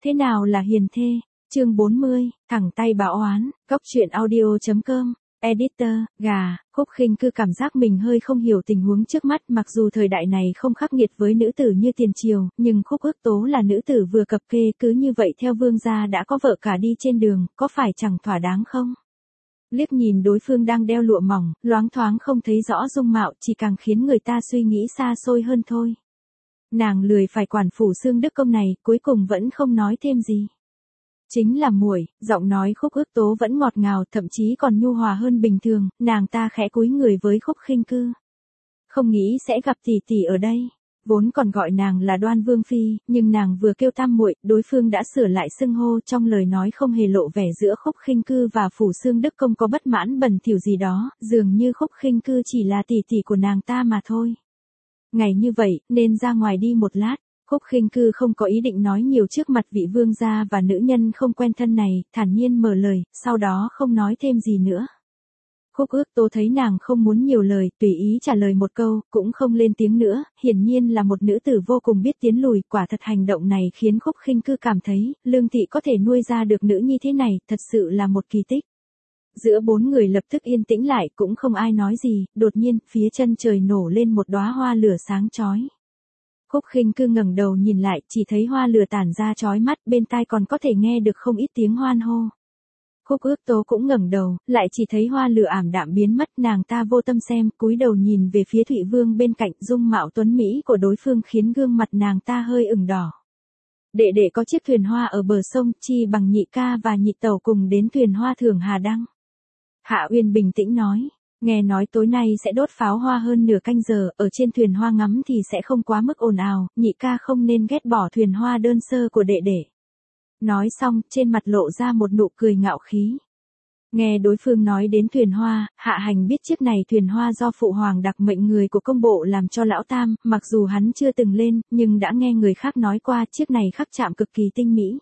Thế nào là hiền thê? Chương 40, thẳng tay báo oán, Cóc truyện audio.com, editor, gà, Khúc Khinh Cư cảm giác mình hơi không hiểu tình huống trước mắt, mặc dù thời đại này không khắc nghiệt với nữ tử như tiền triều, nhưng Khúc Ước Tố là nữ tử vừa cập kê, cứ như vậy theo vương gia đã có vợ cả đi trên đường, có phải chẳng thỏa đáng không? Liếc nhìn đối phương đang đeo lụa mỏng, loáng thoáng không thấy rõ dung mạo, chỉ càng khiến người ta suy nghĩ xa xôi hơn thôi. Nàng lười phải quản Phủ Xương Đức Công này, cuối cùng vẫn không nói thêm gì. Chính là muội, giọng nói Khúc Ước Tố vẫn ngọt ngào, thậm chí còn nhu hòa hơn bình thường, nàng ta khẽ cúi người với Khúc Khinh Cư. Không nghĩ sẽ gặp tỷ tỷ ở đây. Vốn còn gọi nàng là Đoan Vương phi, nhưng nàng vừa kêu tam muội, đối phương đã sửa lại xưng hô, trong lời nói không hề lộ vẻ giữa Khúc Khinh Cư và Phủ Xương Đức Công có bất mãn bẩn thỉu gì đó, dường như Khúc Khinh Cư chỉ là tỷ tỷ của nàng ta mà thôi. Ngày như vậy, nên ra ngoài đi một lát. Khúc Khinh Cư không có ý định nói nhiều trước mặt vị vương gia và nữ nhân không quen thân này, thản nhiên mở lời, sau đó không nói thêm gì nữa. Khúc Ước Tố thấy nàng không muốn nhiều lời, tùy ý trả lời một câu, cũng không lên tiếng nữa, hiển nhiên là một nữ tử vô cùng biết tiến lùi, quả thật hành động này khiến Khúc Khinh Cư cảm thấy, Lương Thị có thể nuôi ra được nữ như thế này, thật sự là một kỳ tích. Giữa bốn người lập tức yên tĩnh lại, cũng không ai nói gì, đột nhiên, phía chân trời nổ lên một đóa hoa lửa sáng chói. Khúc Khinh Cư ngẩng đầu nhìn lại, chỉ thấy hoa lửa tản ra chói mắt, bên tai còn có thể nghe được không ít tiếng hoan hô. Khúc Ước Tố cũng ngẩng đầu, lại chỉ thấy hoa lửa ảm đạm biến mất, nàng ta vô tâm xem, cúi đầu nhìn về phía Thụy Vương bên cạnh, dung mạo tuấn mỹ của đối phương khiến gương mặt nàng ta hơi ửng đỏ. Đệ đệ có chiếc thuyền hoa ở bờ sông, chi bằng nhị ca và nhị tẩu cùng đến thuyền hoa thưởng Hà Đăng. Hạ Uyên bình tĩnh nói. Nghe nói tối nay sẽ đốt pháo hoa hơn nửa canh giờ, ở trên thuyền hoa ngắm thì sẽ không quá mức ồn ào, nhị ca không nên ghét bỏ thuyền hoa đơn sơ của đệ đệ. Nói xong, trên mặt lộ ra một nụ cười ngạo khí. Nghe đối phương nói đến thuyền hoa, Hạ Hành biết chiếc này thuyền hoa do phụ hoàng đặc mệnh người của công bộ làm cho lão tam, mặc dù hắn chưa từng lên, nhưng đã nghe người khác nói qua chiếc này khắc chạm cực kỳ tinh mỹ.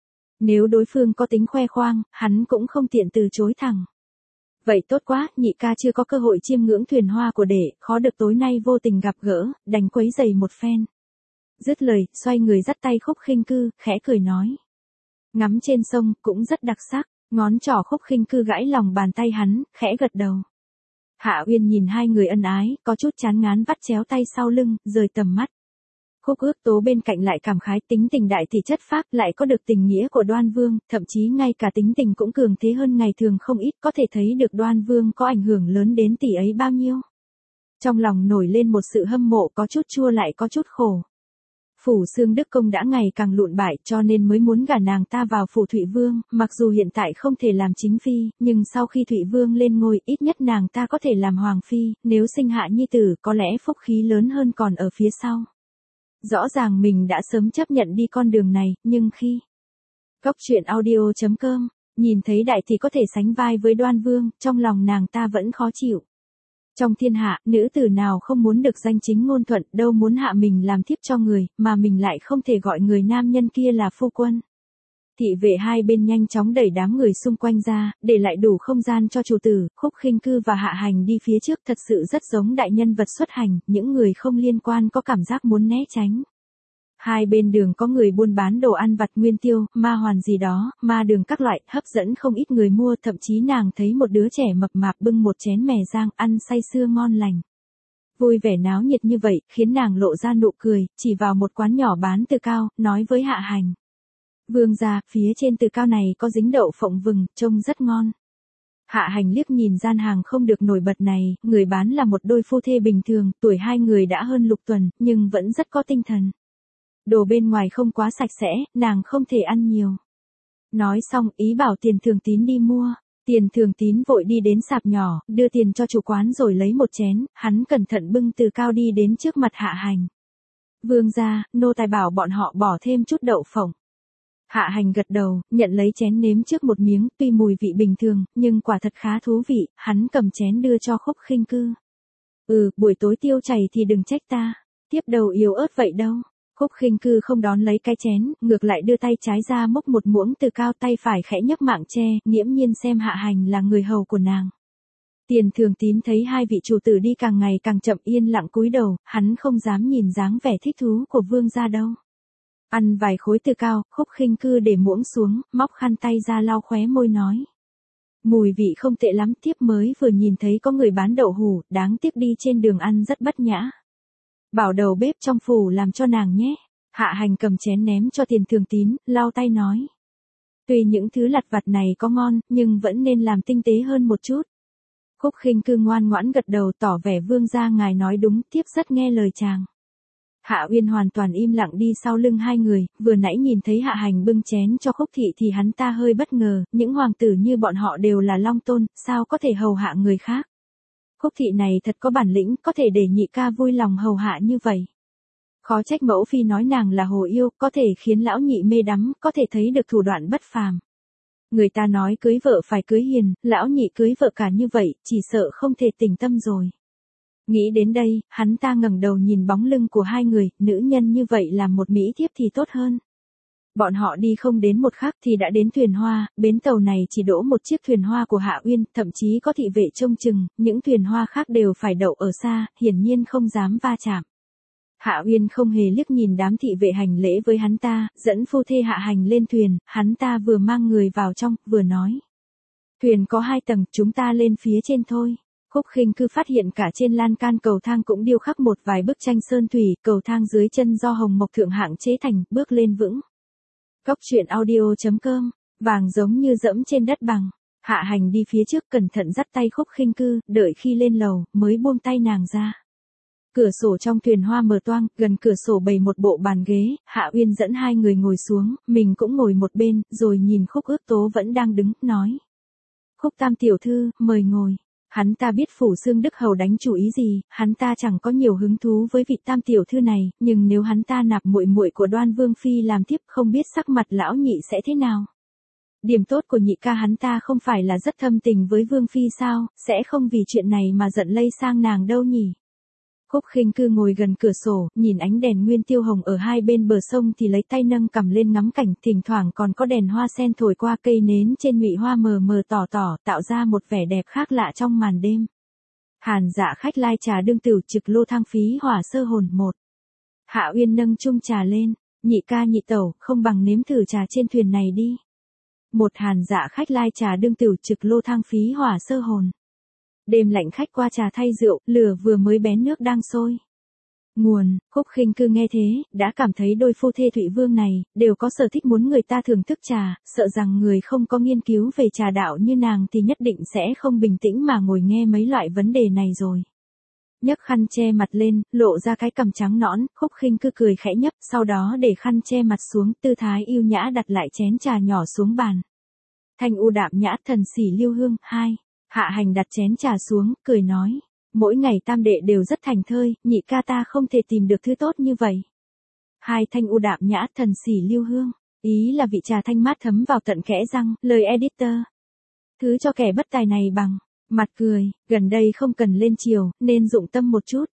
Nếu đối phương có tính khoe khoang, hắn cũng không tiện từ chối thẳng. Vậy tốt quá, nhị ca chưa có cơ hội chiêm ngưỡng thuyền hoa của đệ, khó được tối nay vô tình gặp gỡ, đành quấy giày một phen. Dứt lời, xoay người dắt tay Khúc Khinh Cư, khẽ cười nói. Ngắm trên sông, cũng rất đặc sắc, ngón trỏ Khúc Khinh Cư gãi lòng bàn tay hắn, khẽ gật đầu. Hạ Uyên nhìn hai người ân ái, có chút chán ngán vắt chéo tay sau lưng, rời tầm mắt. Khúc Ước Tố bên cạnh lại cảm khái tính tình đại tỷ chất phác, lại có được tình nghĩa của Đoan Vương, thậm chí ngay cả tính tình cũng cường thế hơn ngày thường không ít, có thể thấy được Đoan Vương có ảnh hưởng lớn đến tỷ ấy bao nhiêu. Trong lòng nổi lên một sự hâm mộ, có chút chua lại có chút khổ. Phủ Xương Đức Công đã ngày càng lụn bại, cho nên mới muốn gả nàng ta vào phủ Thụy Vương, mặc dù hiện tại không thể làm chính phi, nhưng sau khi Thụy Vương lên ngôi, ít nhất nàng ta có thể làm hoàng phi, nếu sinh hạ nhi tử, có lẽ phúc khí lớn hơn còn ở phía sau. Rõ ràng mình đã sớm chấp nhận đi con đường này, nhưng khi Cóc truyện audio.com nhìn thấy đại tỷ có thể sánh vai với Đoan Vương, trong lòng nàng ta vẫn khó chịu. Trong thiên hạ, nữ tử nào không muốn được danh chính ngôn thuận, đâu muốn hạ mình làm thiếp cho người, mà mình lại không thể gọi người nam nhân kia là phu quân. Thị vệ hai bên nhanh chóng đẩy đám người xung quanh ra, để lại đủ không gian cho chủ tử. Khúc Khinh Cư và Hạ Hành đi phía trước, thật sự rất giống đại nhân vật xuất hành, những người không liên quan có cảm giác muốn né tránh. Hai bên đường có người buôn bán đồ ăn vặt nguyên tiêu, ma hoàn gì đó, ma đường các loại, hấp dẫn không ít người mua, thậm chí nàng thấy một đứa trẻ mập mạp bưng một chén mè rang ăn say sưa ngon lành. Vui vẻ náo nhiệt như vậy, khiến nàng lộ ra nụ cười, chỉ vào một quán nhỏ bán từ cao, nói với Hạ Hành. Vương gia, phía trên từ cao này có dính đậu phộng vừng, trông rất ngon. Hạ Hành liếc nhìn gian hàng không được nổi bật này, người bán là một đôi phu thê bình thường, tuổi hai người đã hơn lục tuần, nhưng vẫn rất có tinh thần. Đồ bên ngoài không quá sạch sẽ, nàng không thể ăn nhiều. Nói xong, ý bảo Tiền Thường Tín đi mua. Tiền Thường Tín vội đi đến sạp nhỏ, đưa tiền cho chủ quán rồi lấy một chén, hắn cẩn thận bưng từ cao đi đến trước mặt Hạ Hành. Vương gia, nô tài bảo bọn họ bỏ thêm chút đậu phộng. Hạ Hành gật đầu, nhận lấy chén nếm trước một miếng, tuy mùi vị bình thường, nhưng quả thật khá thú vị, hắn cầm chén đưa cho Khúc Khinh Cư. Buổi tối tiêu chảy thì đừng trách ta, tiếp đầu yếu ớt vậy đâu. Khúc Khinh Cư không đón lấy cái chén, ngược lại đưa tay trái ra múc một muỗng từ cao, tay phải khẽ nhấc mạng che, nghiễm nhiên xem Hạ Hành là người hầu của nàng. Tiền Thường Tín thấy hai vị chủ tử đi càng ngày càng chậm, yên lặng cúi đầu, hắn không dám nhìn dáng vẻ thích thú của vương gia đâu. Ăn vài khối từ cao, Khúc Khinh Cư để muỗng xuống, móc khăn tay ra lau khóe môi nói. Mùi vị không tệ lắm, tiếp mới vừa nhìn thấy có người bán đậu hủ, đáng tiếc đi trên đường ăn rất bất nhã. Bảo đầu bếp trong phủ làm cho nàng nhé. Hạ Hành cầm chén ném cho Tiền Thường Tín, lau tay nói. Tuy những thứ lặt vặt này có ngon, nhưng vẫn nên làm tinh tế hơn một chút. Khúc Khinh Cư ngoan ngoãn gật đầu tỏ vẻ vương gia ngài nói đúng, tiếp rất nghe lời chàng. Hạ Uyên hoàn toàn im lặng đi sau lưng hai người, vừa nãy nhìn thấy Hạ Hành bưng chén cho Khúc thị thì hắn ta hơi bất ngờ, những hoàng tử như bọn họ đều là long tôn, sao có thể hầu hạ người khác. Khúc thị này thật có bản lĩnh, có thể để nhị ca vui lòng hầu hạ như vậy. Khó trách mẫu phi nói nàng là hồ yêu, có thể khiến lão nhị mê đắm, có thể thấy được thủ đoạn bất phàm. Người ta nói cưới vợ phải cưới hiền, lão nhị cưới vợ cả như vậy, chỉ sợ không thể tình tâm rồi. Nghĩ đến đây, hắn ta ngẩng đầu nhìn bóng lưng của hai người, nữ nhân như vậy làm một mỹ thiếp thì tốt hơn. Bọn họ đi không đến một khắc thì đã đến thuyền hoa, bến tàu này chỉ đỗ một chiếc thuyền hoa của Hạ Uyên, thậm chí có thị vệ trông chừng, những thuyền hoa khác đều phải đậu ở xa, hiển nhiên không dám va chạm. Hạ Uyên không hề liếc nhìn đám thị vệ hành lễ với hắn ta, dẫn phu thê Hạ Hành lên thuyền, hắn ta vừa mang người vào trong, vừa nói. Thuyền có 2 tầng, chúng ta lên phía trên thôi. Khúc Khinh Cư phát hiện cả trên lan can cầu thang cũng điêu khắc một vài bức tranh sơn thủy, cầu thang dưới chân do hồng mộc thượng hạng chế thành, bước lên vững. Cốc truyện audio.com, vàng giống như dẫm trên đất bằng. Hạ Hành đi phía trước cẩn thận dắt tay Khúc Khinh Cư, đợi khi lên lầu, mới buông tay nàng ra. Cửa sổ trong thuyền hoa mở toang, gần cửa sổ bày một bộ bàn ghế, Hạ Uyên dẫn hai người ngồi xuống, mình cũng ngồi một bên, rồi nhìn Khúc Ước Tố vẫn đang đứng, nói. Khúc tam tiểu thư, mời ngồi. Hắn ta biết Phủ Xương Đức Hầu đánh chủ ý gì, hắn ta chẳng có nhiều hứng thú với vị tam tiểu thư này, nhưng nếu hắn ta nạp muội muội của Đoan Vương phi làm tiếp, không biết sắc mặt lão nhị sẽ thế nào. Điểm tốt của nhị ca hắn ta không phải là rất thâm tình với Vương phi sao, sẽ không vì chuyện này mà giận lây sang nàng đâu nhỉ. Khúc Khinh Cư ngồi gần cửa sổ, nhìn ánh đèn nguyên tiêu hồng ở hai bên bờ sông thì lấy tay nâng cằm lên ngắm cảnh, thỉnh thoảng còn có đèn hoa sen thổi qua cây nến trên nhụy hoa mờ mờ tỏ tỏ, tạo ra một vẻ đẹp khác lạ trong màn đêm. Hàn Dạ khách lai trà đương tửu trực lô thang phí hỏa sơ hồn 1. Hạ Uyên nâng chung trà lên, nhị ca nhị tẩu, không bằng nếm thử trà trên thuyền này đi. Một Hàn Dạ khách lai trà đương tửu trực lô thang phí hỏa sơ hồn. Đêm lạnh khách qua trà thay rượu, lửa vừa mới bén nước đang sôi. Nguồn, Khúc Khinh Cư nghe thế, đã cảm thấy đôi phu thê Thụy Vương này, đều có sở thích muốn người ta thưởng thức trà, sợ rằng người không có nghiên cứu về trà đạo như nàng thì nhất định sẽ không bình tĩnh mà ngồi nghe mấy loại vấn đề này rồi. Nhấc khăn che mặt lên, lộ ra cái cằm trắng nõn, Khúc Khinh Cư cười khẽ nhấp, sau đó để khăn che mặt xuống, tư thái yêu nhã đặt lại chén trà nhỏ xuống bàn. Thanh u đạm nhã thần sỉ lưu hương, 2. Hạ Hành đặt chén trà xuống, cười nói. Mỗi ngày tam đệ đều rất thành thơi, nhị ca ta không thể tìm được thứ tốt như vậy. 2. Thanh u đạm nhã thần sỉ lưu hương. Ý là vị trà thanh mát thấm vào tận kẽ răng, lời editor. Thứ cho kẻ bất tài này bằng. Mặt cười, gần đây không cần lên chiều, nên dụng tâm một chút.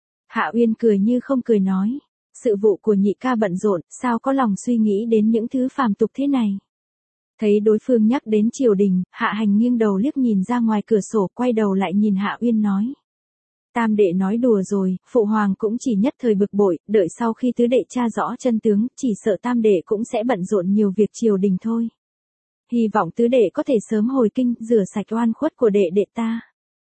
Hạ Uyên cười như không cười nói. Sự vụ của nhị ca bận rộn, sao có lòng suy nghĩ đến những thứ phàm tục thế này. Thấy đối phương nhắc đến triều đình, Hạ Hành nghiêng đầu liếc nhìn ra ngoài cửa sổ, quay đầu lại nhìn Hạ Uyên nói. Tam đệ nói đùa rồi, phụ hoàng cũng chỉ nhất thời bực bội, đợi sau khi tứ đệ tra rõ chân tướng, chỉ sợ tam đệ cũng sẽ bận rộn nhiều việc triều đình thôi. Hy vọng tứ đệ có thể sớm hồi kinh, rửa sạch oan khuất của đệ đệ ta.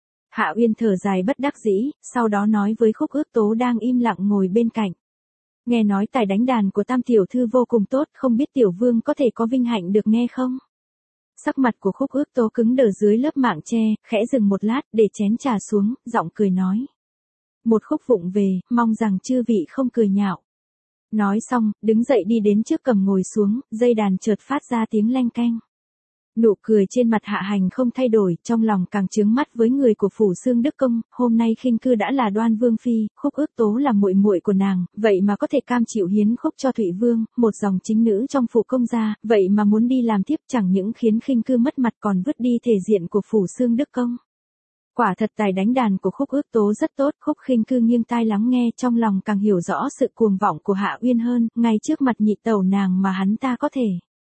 Hạ Uyên thở dài bất đắc dĩ, sau đó nói với Khúc Ước Tố đang im lặng ngồi bên cạnh. Nghe nói tài đánh đàn của tam tiểu thư vô cùng tốt, không biết tiểu vương có thể có vinh hạnh được nghe không? Sắc mặt của Khúc Ước Tố cứng đờ dưới lớp mạng che, khẽ dừng một lát, để chén trà xuống, giọng cười nói. Một khúc vụng về, mong rằng chư vị không cười nhạo. Nói xong, đứng dậy đi đến trước cầm ngồi xuống, dây đàn chợt phát ra tiếng leng keng. Nụ cười trên mặt Hạ Hành không thay đổi, trong lòng càng chướng mắt với người của Phủ Xương Đức Công, hôm nay Khinh Cư đã là Đoan Vương phi, Khúc Ước Tố là muội muội của nàng, vậy mà có thể cam chịu hiến khúc cho Thụy Vương, một dòng chính nữ trong phủ công gia, vậy mà muốn đi làm tiếp chẳng những khiến Khinh Cư mất mặt còn vứt đi thể diện của Phủ Xương Đức Công. Quả thật tài đánh đàn của Khúc Ước Tố rất tốt, Khúc Khinh Cư nghiêng tai lắng nghe, trong lòng càng hiểu rõ sự cuồng vọng của Hạ Uyên hơn, ngay trước mặt nhị tẩu nàng mà hắn ta có thể.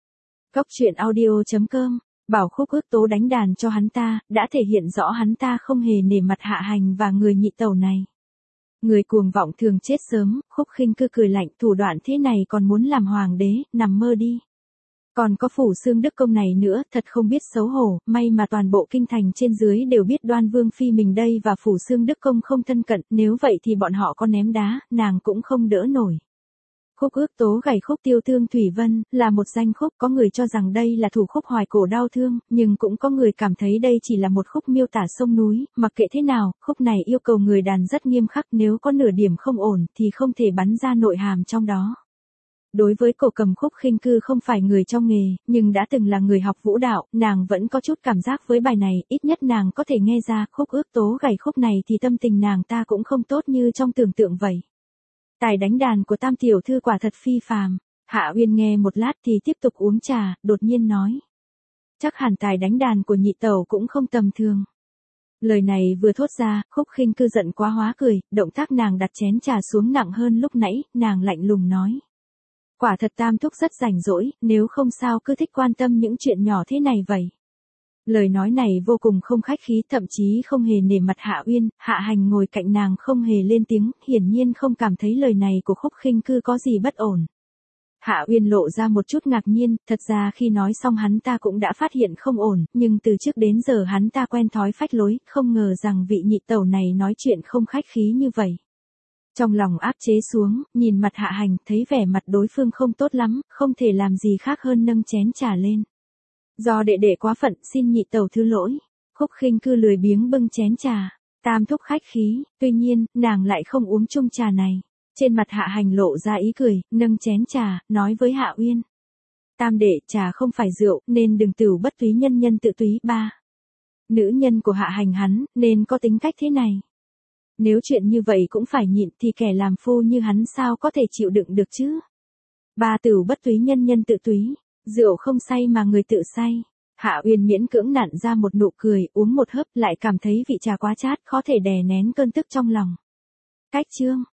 Cốc truyện audio.com, bảo Khúc Ước Tố đánh đàn cho hắn ta, đã thể hiện rõ hắn ta không hề nể mặt Hạ Hành và người nhị tẩu này. Người cuồng vọng thường chết sớm, Khúc Khinh Cư cười lạnh, thủ đoạn thế này còn muốn làm hoàng đế, nằm mơ đi. Còn có Phủ Xương Đức Công này nữa, thật không biết xấu hổ, may mà toàn bộ kinh thành trên dưới đều biết Đoan Vương phi mình đây và Phủ Xương Đức Công không thân cận, nếu vậy thì bọn họ có ném đá, nàng cũng không đỡ nổi. Khúc Ước Tố gảy khúc Tiêu Thương Thủy Vân, là một danh khúc, có người cho rằng đây là thủ khúc hoài cổ đau thương, nhưng cũng có người cảm thấy đây chỉ là một khúc miêu tả sông núi, mặc kệ thế nào, khúc này yêu cầu người đàn rất nghiêm khắc, nếu có nửa điểm không ổn thì không thể bắn ra nội hàm trong đó. Đối với cổ cầm Khúc Khinh Cư không phải người trong nghề, nhưng đã từng là người học vũ đạo, nàng vẫn có chút cảm giác với bài này, ít nhất nàng có thể nghe ra Khúc Ước Tố gảy khúc này thì tâm tình nàng ta cũng không tốt như trong tưởng tượng vậy. Tài đánh đàn của Tam tiểu thư quả thật phi phàm. Hạ Uyên nghe một lát thì tiếp tục uống trà, đột nhiên nói. Chắc hẳn tài đánh đàn của nhị tẩu cũng không tầm thường. Lời này vừa thốt ra, Khúc Khinh Cư giận quá hóa cười, động tác nàng đặt chén trà xuống nặng hơn lúc nãy, nàng lạnh lùng nói. Quả thật Tam thúc rất rảnh rỗi, nếu không sao cứ thích quan tâm những chuyện nhỏ thế này vậy. Lời nói này vô cùng không khách khí, thậm chí không hề nể mặt Hạ Uyên, Hạ Hành ngồi cạnh nàng không hề lên tiếng, hiển nhiên không cảm thấy lời này của Khúc Khinh Cư có gì bất ổn. Hạ Uyên lộ ra một chút ngạc nhiên, thật ra khi nói xong hắn ta cũng đã phát hiện không ổn, nhưng từ trước đến giờ hắn ta quen thói phách lối, không ngờ rằng vị nhị tẩu này nói chuyện không khách khí như vậy. Trong lòng áp chế xuống, nhìn mặt Hạ Hành, thấy vẻ mặt đối phương không tốt lắm, không thể làm gì khác hơn nâng chén trà lên. Do đệ đệ quá phận, xin nhị tẩu thứ lỗi. Khúc Khinh Cư lười biếng bưng chén trà. Tam thúc khách khí, tuy nhiên, nàng lại không uống chung trà này. Trên mặt Hạ Hành lộ ra ý cười, nâng chén trà, nói với Hạ Uyên. Tam đệ, trà không phải rượu, nên đừng tửu bất túy nhân nhân tự túy ba. Nữ nhân của Hạ Hành hắn, nên có tính cách thế này. Nếu chuyện như vậy cũng phải nhịn thì kẻ làm phu như hắn sao có thể chịu đựng được chứ. Ba tửu bất túy nhân nhân tự túy. Rượu không say mà người tự say. Hạ Uyên miễn cưỡng nặn ra một nụ cười, uống một hớp lại cảm thấy vị trà quá chát, khó thể đè nén cơn tức trong lòng. Cách chương